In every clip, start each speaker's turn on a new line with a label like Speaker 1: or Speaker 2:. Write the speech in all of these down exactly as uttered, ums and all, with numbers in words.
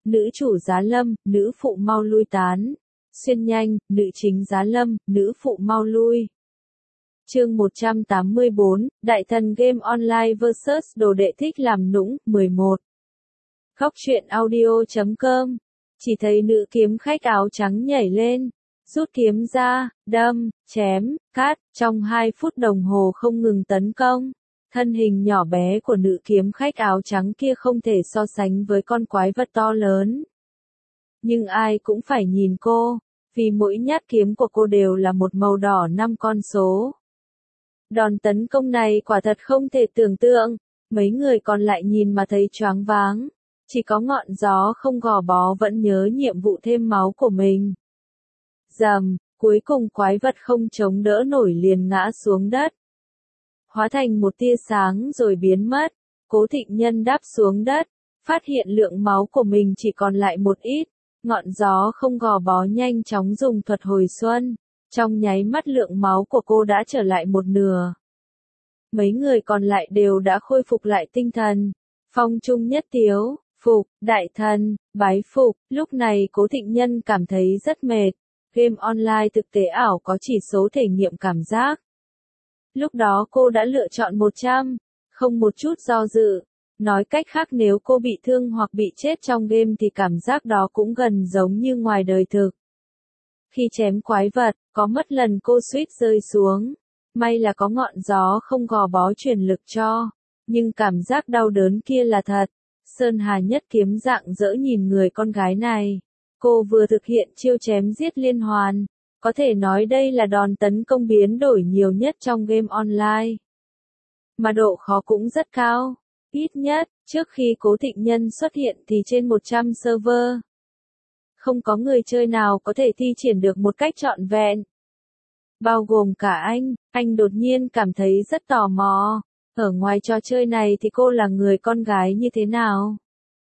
Speaker 1: nữ chủ giá lâm, nữ phụ mau lui tán. Xuyên nhanh, nữ chính giá lâm, nữ phụ mau lui. Chương một trăm tám mươi bốn, Đại thần game online versus đồ đệ thích làm nũng, mười một. Góc truyện audio chấm com. Chỉ thấy nữ kiếm khách áo trắng nhảy lên, rút kiếm ra, đâm, chém, cắt, trong hai phút đồng hồ không ngừng tấn công. Thân hình nhỏ bé của nữ kiếm khách áo trắng kia không thể so sánh với con quái vật to lớn. Nhưng ai cũng phải nhìn cô, vì mỗi nhát kiếm của cô đều là một màu đỏ năm con số. Đòn tấn công này quả thật không thể tưởng tượng, mấy người còn lại nhìn mà thấy choáng váng. Chỉ có ngọn gió không gò bó vẫn nhớ nhiệm vụ thêm máu của mình. Rầm, cuối cùng quái vật không chống đỡ nổi liền ngã xuống đất. Hóa thành một tia sáng rồi biến mất. Cố Thịnh Nhân đáp xuống đất, phát hiện lượng máu của mình chỉ còn lại một ít. Ngọn gió không gò bó nhanh chóng dùng thuật hồi xuân. Trong nháy mắt lượng máu của cô đã trở lại một nửa. Mấy người còn lại đều đã khôi phục lại tinh thần. Phong Trung Nhất Tiếu, phục, đại thần, bái phục. Lúc này Cố Thịnh Nhân cảm thấy rất mệt. Game online thực tế ảo có chỉ số thể nghiệm cảm giác. Lúc đó cô đã lựa chọn một trăm, không một chút do dự. Nói cách khác nếu cô bị thương hoặc bị chết trong game thì cảm giác đó cũng gần giống như ngoài đời thực. Khi chém quái vật, có mất lần cô suýt rơi xuống. May là có ngọn gió không gò bó truyền lực cho. Nhưng cảm giác đau đớn kia là thật. Sơn Hà nhất kiếm rạng rỡ nhìn người con gái này. Cô vừa thực hiện chiêu chém giết liên hoàn. Có thể nói đây là đòn tấn công biến đổi nhiều nhất trong game online. Mà độ khó cũng rất cao. Ít nhất, trước khi Cố Thịnh Nhân xuất hiện thì trên một trăm server. Không có người chơi nào có thể thi triển được một cách trọn vẹn. Bao gồm cả anh, anh đột nhiên cảm thấy rất tò mò. Ở ngoài trò chơi này thì cô là người con gái như thế nào?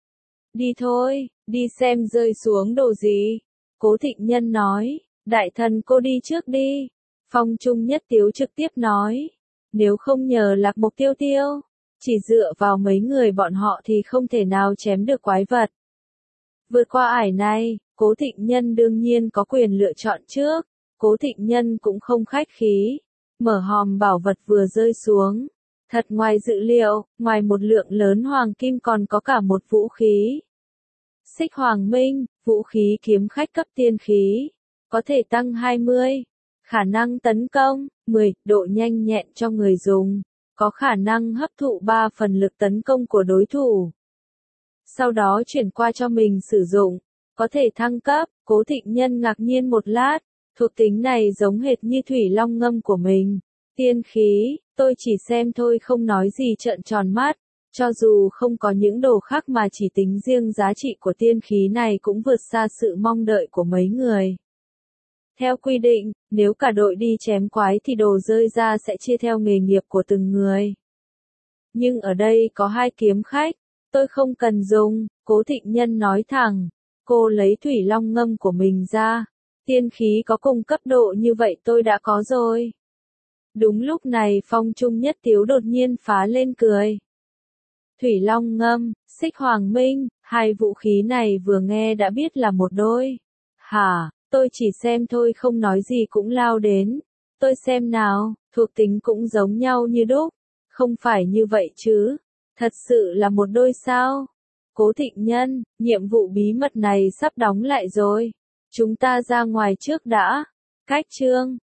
Speaker 1: Đi thôi, đi xem rơi xuống đồ gì. Cố Thịnh Nhân nói, đại thần cô đi trước đi. Phong Trung Nhất Tiếu trực tiếp nói, nếu không nhờ Lạc Mộc Tiêu Tiêu, chỉ dựa vào mấy người bọn họ thì không thể nào chém được quái vật. Vượt qua ải này, Cố Thịnh Nhân đương nhiên có quyền lựa chọn trước. Cố Thịnh Nhân cũng không khách khí. Mở hòm bảo vật vừa rơi xuống. Thật ngoài dự liệu, ngoài một lượng lớn hoàng kim còn có cả một vũ khí. Xích Hoàng Minh, vũ khí kiếm khách cấp tiên khí. Có thể tăng hai mươi. Khả năng tấn công, mười, độ nhanh nhẹn cho người dùng. Có khả năng hấp thụ ba phần lực tấn công của đối thủ. Sau đó chuyển qua cho mình sử dụng. Có thể thăng cấp, Cố Thịnh Nhân ngạc nhiên một lát. Thuộc tính này giống hệt như thủy long ngâm của mình. Tiên khí, tôi chỉ xem thôi không nói gì trợn tròn mắt. Cho dù không có những đồ khác mà chỉ tính riêng giá trị của tiên khí này cũng vượt xa sự mong đợi của mấy người. Theo quy định, nếu cả đội đi chém quái thì đồ rơi ra sẽ chia theo nghề nghiệp của từng người. Nhưng ở đây có hai kiếm khách, tôi không cần dùng, Cố Thịnh Nhân nói thẳng. Cô lấy thủy long ngâm của mình ra. Tiên khí có cùng cấp độ như vậy tôi đã có rồi. Đúng lúc này Phong Trung Nhất Tiếu đột nhiên phá lên cười. Thủy long ngâm, xích hoàng minh, hai vũ khí này vừa nghe đã biết là một đôi. Hả, tôi chỉ xem thôi không nói gì cũng lao đến. Tôi xem nào, thuộc tính cũng giống nhau như đúc. Không phải như vậy chứ. Thật sự là một đôi sao? Cố Thịnh Nhân, nhiệm vụ bí mật này sắp đóng lại rồi. Chúng ta ra ngoài trước đã. Cách chương.